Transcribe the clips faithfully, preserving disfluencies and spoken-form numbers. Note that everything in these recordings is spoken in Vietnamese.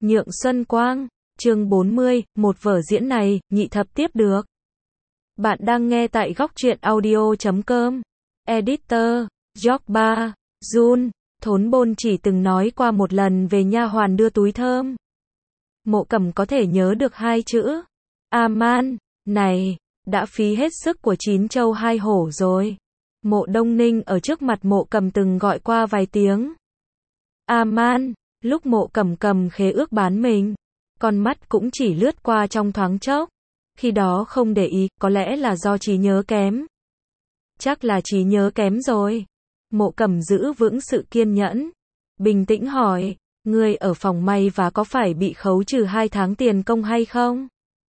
Nhượng Xuân Quang, chương bốn mươi, một vở diễn này, nhị thập tiếp được. Bạn đang nghe tại góc truyện audio chấm com. Editor, Jogba, Jun, Thốn Bôn chỉ từng nói qua một lần về nha hoàn đưa túi thơm. Mộ Cẩm có thể nhớ được hai chữ. A-man, này, đã phí hết sức của chín châu hai hổ rồi. Mộ Đông Ninh ở trước mặt Mộ Cẩm từng gọi qua vài tiếng. A-man, lúc Mộ Cẩm cầm khế ước bán mình, con mắt cũng chỉ lướt qua trong thoáng chốc. Khi đó không để ý, có lẽ là do trí nhớ kém. Chắc là trí nhớ kém rồi. Mộ Cẩm giữ vững sự kiên nhẫn, bình tĩnh hỏi, ngươi ở phòng may và có phải bị khấu trừ hai tháng tiền công hay không?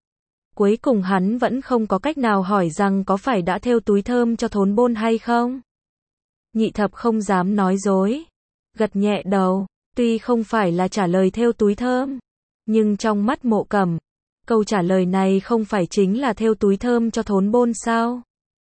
Cuối cùng hắn vẫn không có cách nào hỏi rằng có phải đã thêu túi thơm cho Thốn Bôn hay không. Nhị thập không dám nói dối, gật nhẹ đầu, tuy không phải là trả lời thêu túi thơm, nhưng trong mắt Mộ Cẩm, câu trả lời này không phải chính là thêu túi thơm cho Thốn Bôn sao?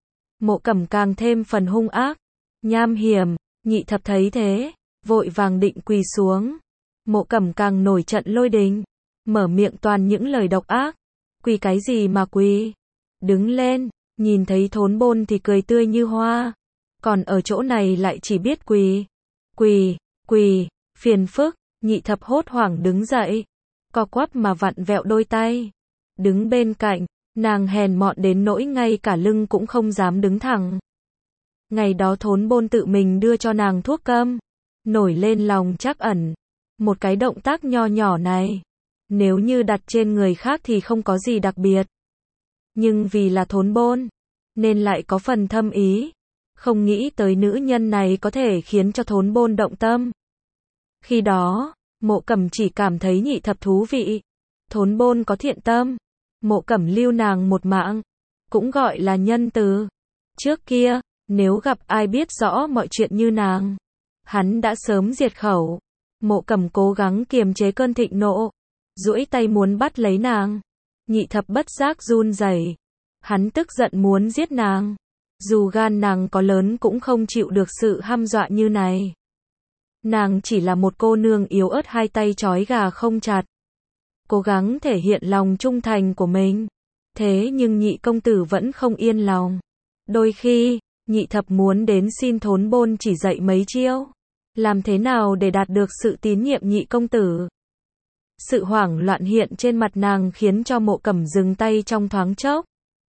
Mộ Cẩm càng thêm phần hung ác, nham hiểm. Nhị thập thấy thế, vội vàng định quỳ xuống. Mộ Cẩm càng nổi trận lôi đình, mở miệng toàn những lời độc ác. Quỳ cái gì mà quỳ? Đứng lên. Nhìn thấy Thốn Bôn thì cười tươi như hoa, còn ở chỗ này lại chỉ biết quỳ. Quỳ, quỳ, phiền phức. Nhị thập hốt hoảng đứng dậy, co quắp mà vặn vẹo đôi tay. Đứng bên cạnh, nàng hèn mọn đến nỗi ngay cả lưng cũng không dám đứng thẳng. Ngày đó Thốn Bôn tự mình đưa cho nàng thuốc câm, nổi lên lòng trắc ẩn. Một cái động tác nho nhỏ này, nếu như đặt trên người khác thì không có gì đặc biệt. Nhưng vì là Thốn Bôn, nên lại có phần thâm ý. Không nghĩ tới nữ nhân này có thể khiến cho Thốn Bôn động tâm. Khi đó, Mộ Cẩm chỉ cảm thấy nhị thập thú vị. Thốn Bôn có thiện tâm, Mộ Cẩm lưu nàng một mạng, cũng gọi là nhân từ. Trước kia, nếu gặp ai biết rõ mọi chuyện như nàng, hắn đã sớm diệt khẩu. Mộ Cẩm cố gắng kiềm chế cơn thịnh nộ, duỗi tay muốn bắt lấy nàng. Nhị thập bất giác run rẩy, hắn tức giận muốn giết nàng. Dù gan nàng có lớn cũng không chịu được sự hăm dọa như này. Nàng chỉ là một cô nương yếu ớt hai tay trói gà không chặt, cố gắng thể hiện lòng trung thành của mình. Thế nhưng nhị công tử vẫn không yên lòng. Đôi khi, nhị thập muốn đến xin Thốn Bôn chỉ dạy mấy chiêu, làm thế nào để đạt được sự tín nhiệm nhị công tử. Sự hoảng loạn hiện trên mặt nàng khiến cho Mộ Cẩm dừng tay trong thoáng chốc.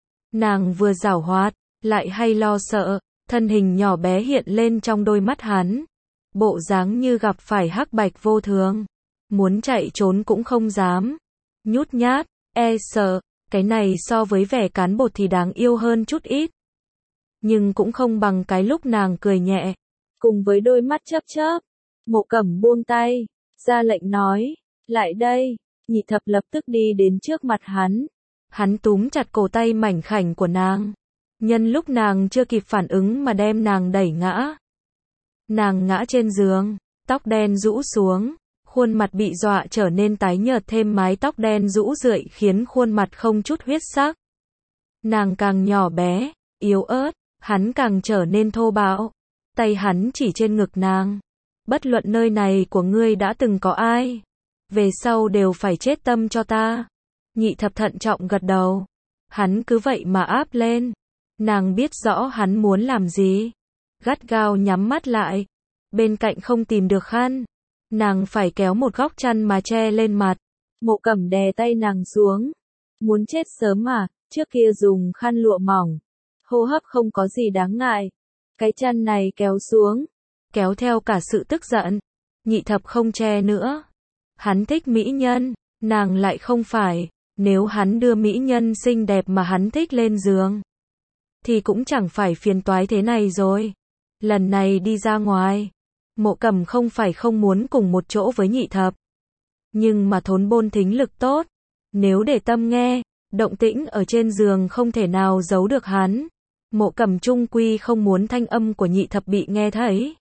Nàng vừa giảo hoạt, lại hay lo sợ, thân hình nhỏ bé hiện lên trong đôi mắt hắn. Bộ dáng như gặp phải hắc bạch vô thường, muốn chạy trốn cũng không dám. Nhút nhát, e sợ, cái này so với vẻ cán bột thì đáng yêu hơn chút ít. Nhưng cũng không bằng cái lúc nàng cười nhẹ, cùng với đôi mắt chớp chớp. Mộ Cẩm buông tay, ra lệnh nói, lại đây. Nhị thập lập tức đi đến trước mặt hắn. Hắn túm chặt cổ tay mảnh khảnh của nàng, nhân lúc nàng chưa kịp phản ứng mà đem nàng đẩy ngã. Nàng ngã trên giường, tóc đen rũ xuống, khuôn mặt bị dọa trở nên tái nhợt, thêm mái tóc đen rũ rượi khiến khuôn mặt không chút huyết sắc. Nàng càng nhỏ bé, yếu ớt, hắn càng trở nên thô bạo. Tay hắn chỉ trên ngực nàng. Bất luận nơi này của ngươi đã từng có ai, về sau đều phải chết tâm cho ta. Nhị thập thận trọng gật đầu. Hắn cứ vậy mà áp lên. Nàng biết rõ hắn muốn làm gì. Gắt gao nhắm mắt lại. Bên cạnh không tìm được khăn, nàng phải kéo một góc chăn mà che lên mặt. Mộ Cẩm đè tay nàng xuống. Muốn chết sớm mà, trước kia dùng khăn lụa mỏng, hô hấp không có gì đáng ngại. Cái chăn này kéo xuống, kéo theo cả sự tức giận. Nhị thập không che nữa. Hắn thích mỹ nhân, nàng lại không phải. Nếu hắn đưa mỹ nhân xinh đẹp mà hắn thích lên giường, thì cũng chẳng phải phiền toái thế này rồi. Lần này đi ra ngoài, Mộ Cẩm không phải không muốn cùng một chỗ với nhị thập. Nhưng mà Thốn Bôn thính lực tốt. Nếu để tâm nghe, động tĩnh ở trên giường không thể nào giấu được hắn. Mộ Cẩm chung quy không muốn thanh âm của nhị thập bị nghe thấy.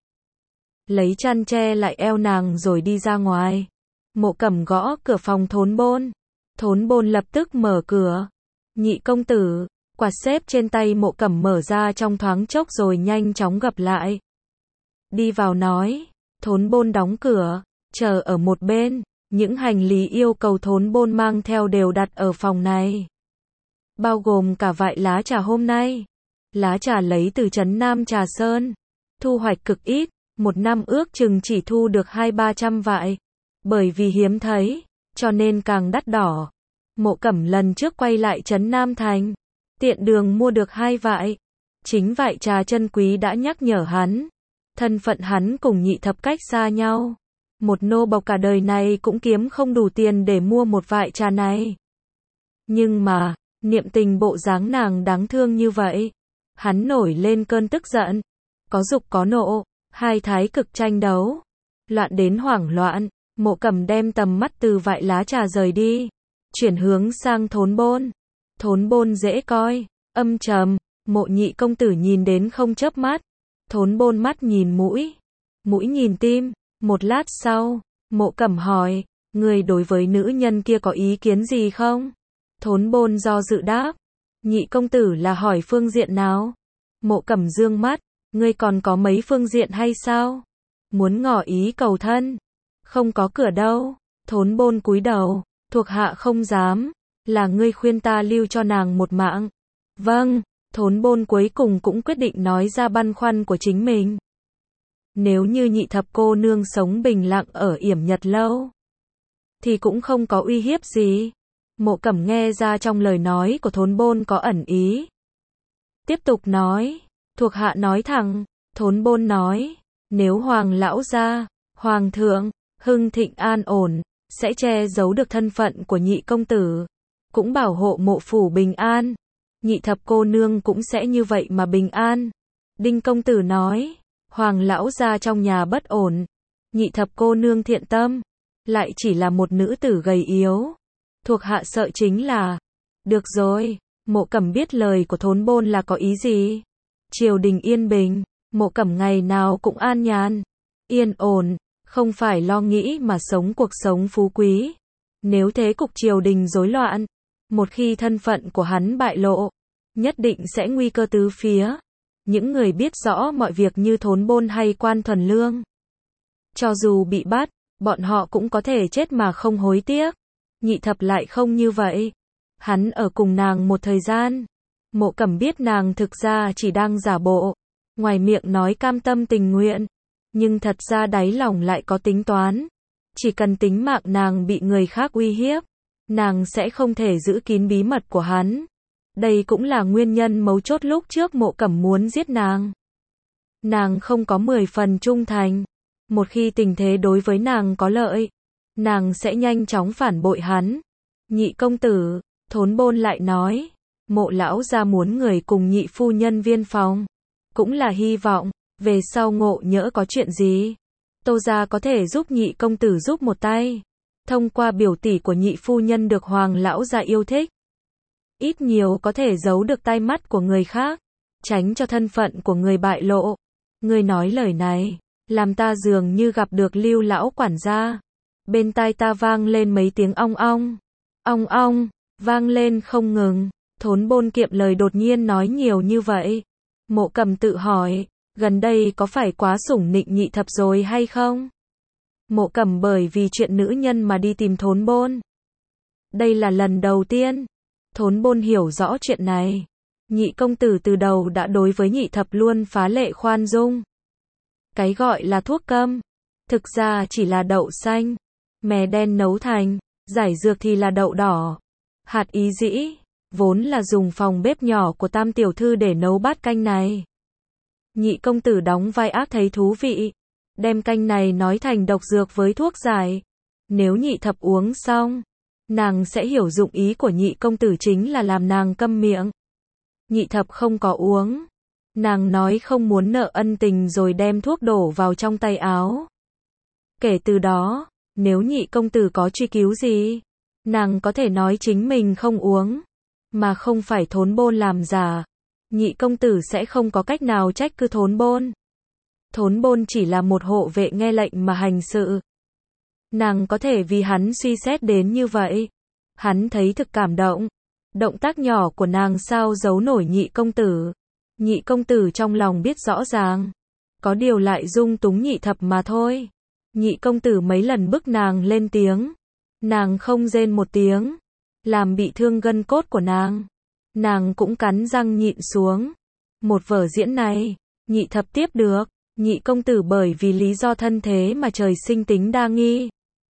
Lấy chăn che lại eo nàng rồi đi ra ngoài. Mộ Cẩm gõ cửa phòng Thốn Bôn. Thốn Bôn lập tức mở cửa. Nhị công tử. Quạt xếp trên tay Mộ Cẩm mở ra trong thoáng chốc rồi nhanh chóng gập lại. Đi vào nói. Thốn Bôn đóng cửa, chờ ở một bên. Những hành lý yêu cầu Thốn Bôn mang theo đều đặt ở phòng này. Bao gồm cả vại lá trà hôm nay. Lá trà lấy từ trấn Nam Trà Sơn. Thu hoạch cực ít, một năm ước chừng chỉ thu được hai ba trăm vại. Bởi vì hiếm thấy, cho nên càng đắt đỏ. Mộ Cẩm lần trước quay lại trấn Nam Thành, tiện đường mua được hai vại. Chính vại trà chân quý đã nhắc nhở hắn. Thân phận hắn cùng Nhị Thập cách xa nhau. Một nô bộc cả đời này cũng kiếm không đủ tiền để mua một vại trà này. Nhưng mà, niệm tình bộ dáng nàng đáng thương như vậy. Hắn nổi lên cơn tức giận. Có dục có nộ, hai thái cực tranh đấu. Loạn đến hoảng loạn, Mộ Cẩm đem tầm mắt từ vại lá trà rời đi. Chuyển hướng sang Thốn Bôn. Thốn Bôn dễ coi, âm trầm, Mộ nhị công tử nhìn đến không chớp mắt. Thốn Bôn mắt nhìn mũi, mũi nhìn tim. Một lát sau, Mộ Cẩm hỏi, người đối với nữ nhân kia có ý kiến gì không? Thốn Bôn do dự đáp, nhị công tử là hỏi phương diện nào? Mộ Cẩm dương mắt, ngươi còn có mấy phương diện hay sao? Muốn ngỏ ý cầu thân? Không có cửa đâu. Thốn Bôn cúi đầu, thuộc hạ không dám, là ngươi khuyên ta lưu cho nàng một mạng. Vâng, Thốn Bôn cuối cùng cũng quyết định nói ra băn khoăn của chính mình. Nếu như Nhị Thập cô nương sống bình lặng ở Yểm Nhật lâu, thì cũng không có uy hiếp gì. Mộ Cẩm nghe ra trong lời nói của Thốn Bôn có ẩn ý. Tiếp tục nói, thuộc hạ nói thẳng. Thốn Bôn nói, nếu Hoàng lão gia, Hoàng thượng, hưng thịnh an ổn, sẽ che giấu được thân phận của nhị công tử, cũng bảo hộ mộ phủ bình an. Nhị Thập cô nương cũng sẽ như vậy mà bình an. Đinh công tử nói, Hoàng lão gia trong nhà bất ổn, Nhị Thập cô nương thiện tâm, lại chỉ là một nữ tử gầy yếu. Thuộc hạ sợ chính là... Được rồi, Mộ Cẩm biết lời của Thốn Bôn là có ý gì. Triều đình yên bình, Mộ Cẩm ngày nào cũng an nhàn, yên ổn, không phải lo nghĩ mà sống cuộc sống phú quý. Nếu thế cục triều đình rối loạn, một khi thân phận của hắn bại lộ, nhất định sẽ nguy cơ tứ phía. Những người biết rõ mọi việc như Thốn Bôn hay Quan Thuần Lương, cho dù bị bắt, bọn họ cũng có thể chết mà không hối tiếc. Nhị Thập lại không như vậy. Hắn ở cùng nàng một thời gian. Mộ Cẩm biết nàng thực ra chỉ đang giả bộ. Ngoài miệng nói cam tâm tình nguyện, nhưng thật ra đáy lòng lại có tính toán. Chỉ cần tính mạng nàng bị người khác uy hiếp, nàng sẽ không thể giữ kín bí mật của hắn. Đây cũng là nguyên nhân mấu chốt lúc trước Mộ Cẩm muốn giết nàng. Nàng không có mười phần trung thành. Một khi tình thế đối với nàng có lợi, nàng sẽ nhanh chóng phản bội hắn. Nhị công tử, Thốn Bôn lại nói, Mộ lão gia muốn người cùng nhị phu nhân viên phòng, cũng là hy vọng, về sau ngộ nhỡ có chuyện gì, Tô gia có thể giúp nhị công tử giúp một tay. Thông qua biểu tỷ của nhị phu nhân được Hoàng lão gia yêu thích, ít nhiều có thể giấu được tai mắt của người khác, tránh cho thân phận của người bại lộ. Ngươi nói lời này, làm ta dường như gặp được Lưu lão quản gia. Bên tai ta vang lên mấy tiếng ong ong, ong ong, vang lên không ngừng. Thốn Bôn kiệm lời đột nhiên nói nhiều như vậy. Mộ Cẩm tự hỏi, gần đây có phải quá sủng nịnh Nhị Thập rồi hay không? Mộ Cẩm bởi vì chuyện nữ nhân mà đi tìm Thốn Bôn. Đây là lần đầu tiên. Thốn Bôn hiểu rõ chuyện này. Nhị công tử từ đầu đã đối với Nhị Thập luôn phá lệ khoan dung. Cái gọi là thuốc câm, thực ra chỉ là đậu xanh, mè đen nấu thành, giải dược thì là đậu đỏ. Hạt ý dĩ, vốn là dùng phòng bếp nhỏ của Tam tiểu thư để nấu bát canh này. Nhị công tử đóng vai ác thấy thú vị, đem canh này nói thành độc dược với thuốc giải. Nếu Nhị Thập uống xong, nàng sẽ hiểu dụng ý của nhị công tử chính là làm nàng câm miệng. Nhị Thập không có uống. Nàng nói không muốn nợ ân tình rồi đem thuốc đổ vào trong tay áo. Kể từ đó, nếu nhị công tử có truy cứu gì, nàng có thể nói chính mình không uống, mà không phải Thốn Bôn làm giả. Nhị công tử sẽ không có cách nào trách cứ Thốn Bôn. Thốn Bôn chỉ là một hộ vệ nghe lệnh mà hành sự. Nàng có thể vì hắn suy xét đến như vậy. Hắn thấy thực cảm động. Động tác nhỏ của nàng sao giấu nổi nhị công tử. Nhị công tử trong lòng biết rõ ràng, có điều lại dung túng Nhị Thập mà thôi. Nhị công tử mấy lần bức nàng lên tiếng, Nàng không rên một tiếng, làm bị thương gân cốt của nàng. Nàng cũng cắn răng nhịn xuống. Một vở diễn này, nhị thập tiếp được. Nhị công tử bởi vì lý do thân thế mà trời sinh tính đa nghi.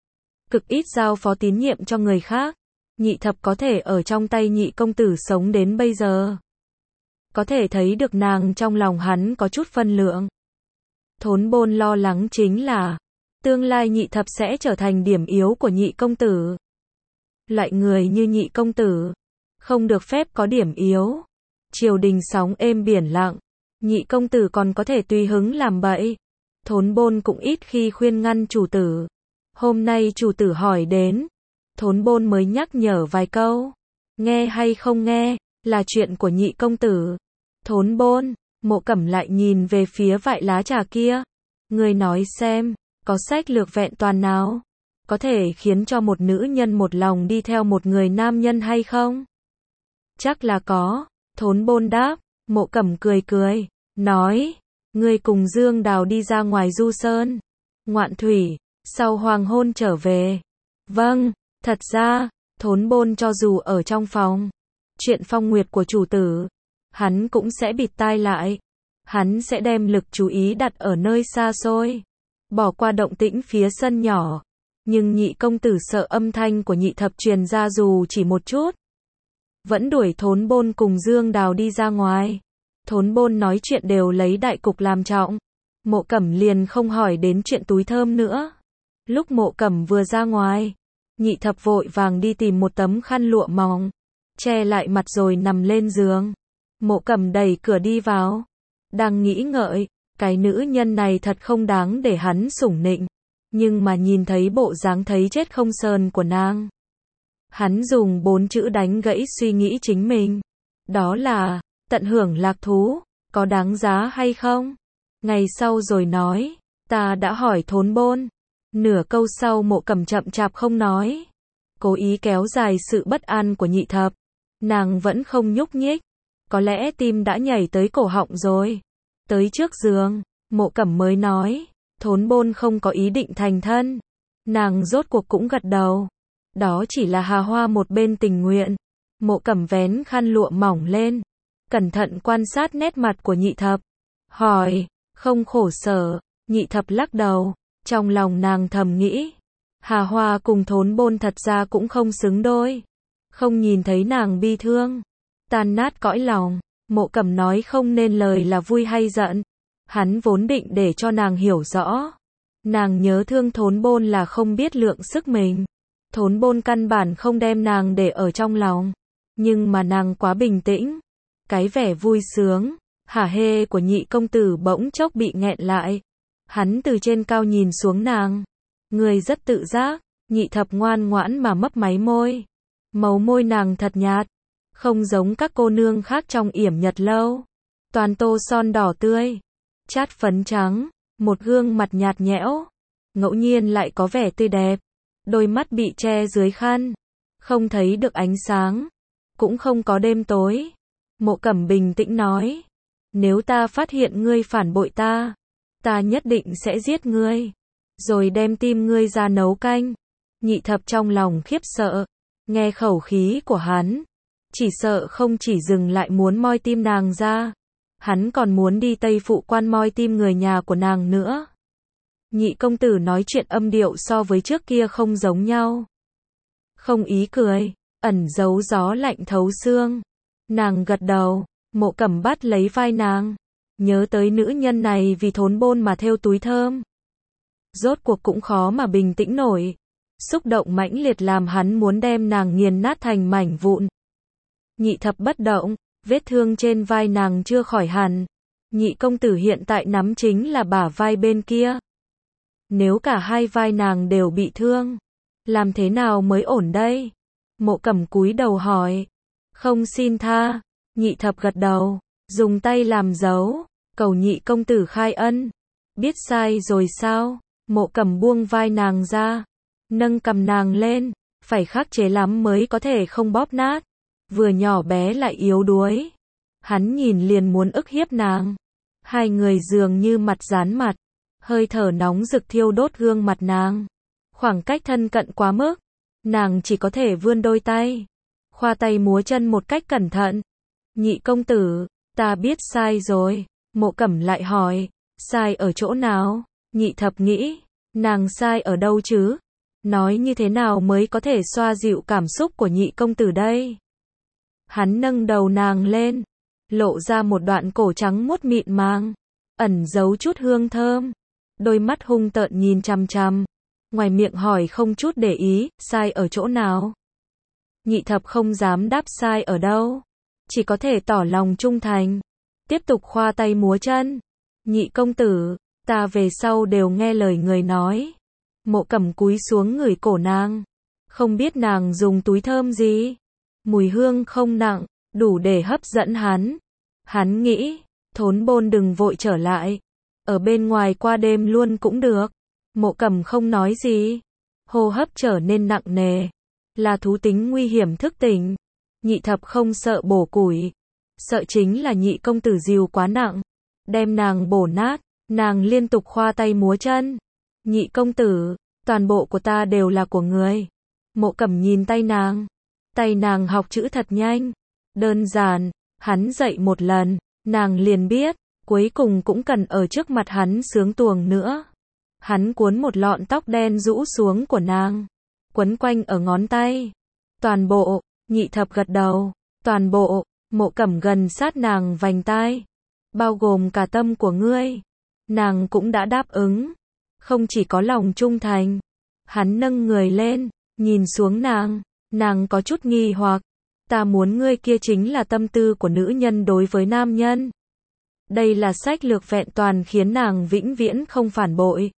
Cực ít giao phó tín nhiệm cho người khác. Nhị thập có thể ở trong tay nhị công tử sống đến bây giờ. Có thể thấy được nàng trong lòng hắn có chút phân lượng. Thốn Bôn lo lắng chính là tương lai nhị thập sẽ trở thành điểm yếu của nhị công tử. Loại người như nhị công tử, không được phép có điểm yếu. Triều đình sóng êm biển lặng, nhị công tử còn có thể tùy hứng làm bậy. Thốn Bôn cũng ít khi khuyên ngăn chủ tử. Hôm nay chủ tử hỏi đến, Thốn Bôn mới nhắc nhở vài câu. Nghe hay không nghe, là chuyện của nhị công tử. Thốn Bôn, Mộ Cẩm lại nhìn về phía vại lá trà kia. Người nói xem, có sách lược vẹn toàn nào có thể khiến cho một nữ nhân một lòng đi theo một người nam nhân hay không? Chắc là có. Thốn Bôn đáp. Mộ Cẩm cười cười, nói, ngươi cùng Dương Đào đi ra ngoài du sơn, ngoạn thủy, sau hoàng hôn trở về. Vâng, thật ra, Thốn Bôn cho dù ở trong phòng, chuyện phong nguyệt của chủ tử, hắn cũng sẽ bịt tai lại. Hắn sẽ đem lực chú ý đặt ở nơi xa xôi, bỏ qua động tĩnh phía sân nhỏ. Nhưng nhị công tử sợ âm thanh của nhị thập truyền ra dù chỉ một chút. Vẫn đuổi Thốn Bôn cùng Dương Đào đi ra ngoài. Thốn Bôn nói chuyện đều lấy đại cục làm trọng. Mộ Cẩm liền không hỏi đến chuyện túi thơm nữa. Lúc Mộ Cẩm vừa ra ngoài, nhị thập vội vàng đi tìm một tấm khăn lụa mỏng, che lại mặt rồi nằm lên giường. Mộ Cẩm đẩy cửa đi vào. Đang nghĩ ngợi, cái nữ nhân này thật không đáng để hắn sủng nịnh. Nhưng mà nhìn thấy bộ dáng thấy chết không sờn của nàng, hắn dùng bốn chữ đánh gãy suy nghĩ chính mình. Đó là, tận hưởng lạc thú, có đáng giá hay không? Ngày sau rồi nói, ta đã hỏi Thốn Bôn. Nửa câu sau Mộ Cẩm chậm chạp không nói, cố ý kéo dài sự bất an của nhị thập. Nàng vẫn không nhúc nhích, có lẽ tim đã nhảy tới cổ họng rồi. Tới trước giường, Mộ Cẩm mới nói, Thốn Bôn không có ý định thành thân. Nàng rốt cuộc cũng gật đầu. Đó chỉ là Hà Hoa một bên tình nguyện. Mộ Cẩm vén khăn lụa mỏng lên, cẩn thận quan sát nét mặt của nhị thập. Hỏi, không khổ sở? Nhị thập lắc đầu. Trong lòng nàng thầm nghĩ, Hà Hoa cùng Thốn Bôn thật ra cũng không xứng đôi. Không nhìn thấy nàng bi thương, tan nát cõi lòng. Mộ Cẩm nói không nên lời là vui hay giận. Hắn vốn định để cho nàng hiểu rõ. Nàng nhớ thương Thốn Bôn là không biết lượng sức mình. Thốn Bôn căn bản không đem nàng để ở trong lòng. Nhưng mà nàng quá bình tĩnh. Cái vẻ vui sướng, hả hê của nhị công tử bỗng chốc bị nghẹn lại. Hắn từ trên cao nhìn xuống nàng. Người rất tự giác. Nhị thập ngoan ngoãn mà mấp máy môi. Màu môi nàng thật nhạt, không giống các cô nương khác trong yểm nhật lâu. Toàn tô son đỏ tươi, chát phấn trắng, một gương mặt nhạt nhẽo, ngẫu nhiên lại có vẻ tươi đẹp. Đôi mắt bị che dưới khăn, không thấy được ánh sáng, cũng không có đêm tối. Mộ Cẩm bình tĩnh nói, nếu ta phát hiện ngươi phản bội ta, ta nhất định sẽ giết ngươi, rồi đem tim ngươi ra nấu canh. Nhị thập trong lòng khiếp sợ, nghe khẩu khí của hắn, chỉ sợ không chỉ dừng lại muốn moi tim nàng ra, hắn còn muốn đi Tây Phụ Quan moi tim người nhà của nàng nữa. Nhị công tử nói chuyện âm điệu so với trước kia không giống nhau. Không ý cười, ẩn giấu gió lạnh thấu xương. Nàng gật đầu, Mộ Cẩm bắt lấy vai nàng, nhớ tới nữ nhân này vì Thốn Bôn mà thêu túi thơm. Rốt cuộc cũng khó mà bình tĩnh nổi. Xúc động mãnh liệt làm hắn muốn đem nàng nghiền nát thành mảnh vụn. Nhị thập bất động, vết thương trên vai nàng chưa khỏi hẳn. Nhị công tử hiện tại nắm chính là bả vai bên kia. Nếu cả hai vai nàng đều bị thương, làm thế nào mới ổn đây? Mộ Cẩm cúi đầu hỏi. Không xin tha. Nhị thập gật đầu, dùng tay làm dấu, cầu nhị công tử khai ân. Biết sai rồi sao? Mộ Cẩm buông vai nàng ra, nâng cầm nàng lên, phải khắc chế lắm mới có thể không bóp nát. Vừa nhỏ bé lại yếu đuối. Hắn nhìn liền muốn ức hiếp nàng. Hai người dường như mặt dán mặt, hơi thở nóng rực thiêu đốt gương mặt nàng. Khoảng cách thân cận quá mức, nàng chỉ có thể vươn đôi tay, khoa tay múa chân một cách cẩn thận. Nhị công tử, ta biết sai rồi. Mộ Cẩm lại hỏi, sai ở chỗ nào? Nhị thập nghĩ, nàng sai ở đâu chứ? Nói như thế nào mới có thể xoa dịu cảm xúc của nhị công tử đây? Hắn nâng đầu nàng lên, lộ ra một đoạn cổ trắng muốt mịn màng, ẩn giấu chút hương thơm. Đôi mắt hung tợn nhìn chằm chằm, ngoài miệng hỏi không chút để ý, sai ở chỗ nào? Nhị thập không dám đáp sai ở đâu, chỉ có thể tỏ lòng trung thành, tiếp tục khoa tay múa chân. Nhị công tử, ta về sau đều nghe lời người nói. Mộ Cẩm cúi xuống ngửi cổ nàng, không biết nàng dùng túi thơm gì, mùi hương không nặng, đủ để hấp dẫn hắn. Hắn nghĩ, thốn bôn đừng vội trở lại, ở bên ngoài qua đêm luôn cũng được. Mộ Cẩm không nói gì, hô hấp trở nên nặng nề, là thú tính nguy hiểm thức tỉnh. Nhị thập không sợ bổ củi, sợ chính là nhị công tử dìu quá nặng, đem nàng bổ nát. Nàng liên tục khoa tay múa chân. Nhị công tử, toàn bộ của ta đều là của người. Mộ Cẩm nhìn tay nàng, tay nàng học chữ thật nhanh, đơn giản. Hắn dạy một lần, nàng liền biết, cuối cùng cũng cần ở trước mặt hắn sướng tuồng nữa. Hắn cuốn một lọn tóc đen rũ xuống của nàng, quấn quanh ở ngón tay. Toàn bộ. Nhị thập gật đầu, toàn bộ. Mộ Cẩm gần sát nàng vành tai, bao gồm cả tâm của ngươi. Nàng cũng đã đáp ứng, không chỉ có lòng trung thành. Hắn nâng người lên, nhìn xuống nàng, nàng có chút nghi hoặc. Ta muốn ngươi kia chính là tâm tư của nữ nhân đối với nam nhân. Đây là sách lược vẹn toàn khiến nàng vĩnh viễn không phản bội.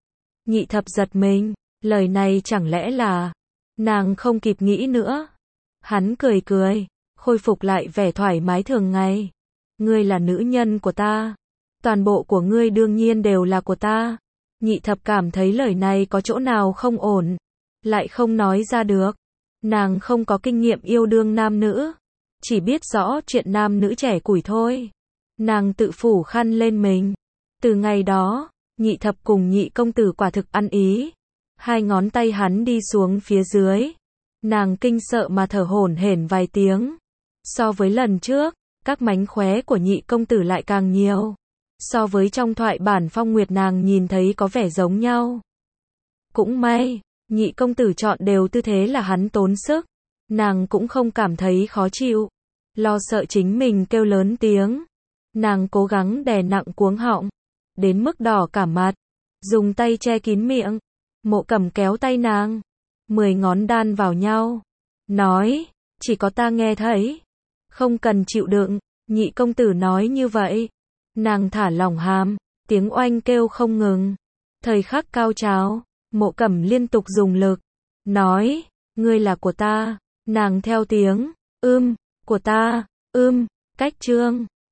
Nhị thập giật mình, lời này chẳng lẽ là... Nàng không kịp nghĩ nữa. Hắn cười cười, khôi phục lại vẻ thoải mái thường ngày. Ngươi là nữ nhân của ta, toàn bộ của ngươi đương nhiên đều là của ta. Nhị thập cảm thấy lời này có chỗ nào không ổn, lại không nói ra được. Nàng không có kinh nghiệm yêu đương nam nữ, chỉ biết rõ chuyện nam nữ trẻ củi thôi. Nàng tự phủ khăn lên mình. Từ ngày đó, nhị thập cùng nhị công tử quả thực ăn ý. Hai ngón tay hắn đi xuống phía dưới. Nàng kinh sợ mà thở hổn hển vài tiếng. So với lần trước, các mánh khóe của nhị công tử lại càng nhiều. So với trong thoại bản Phong Nguyệt nàng nhìn thấy có vẻ giống nhau. Cũng may, nhị công tử chọn đều tư thế là hắn tốn sức. Nàng cũng không cảm thấy khó chịu. Lo sợ chính mình kêu lớn tiếng. Nàng cố gắng đè nặng cuống họng, đến mức đỏ cả mặt, dùng tay che kín miệng. Mộ Cẩm kéo tay nàng, mười ngón đan vào nhau, nói, chỉ có ta nghe thấy, không cần chịu đựng. Nhị công tử nói như vậy, nàng thả lỏng hàm, tiếng oanh kêu không ngừng. Thời khắc cao trào, Mộ Cẩm liên tục dùng lực, nói, ngươi là của ta. Nàng theo tiếng, ưm, của ta, ưm, cách chương.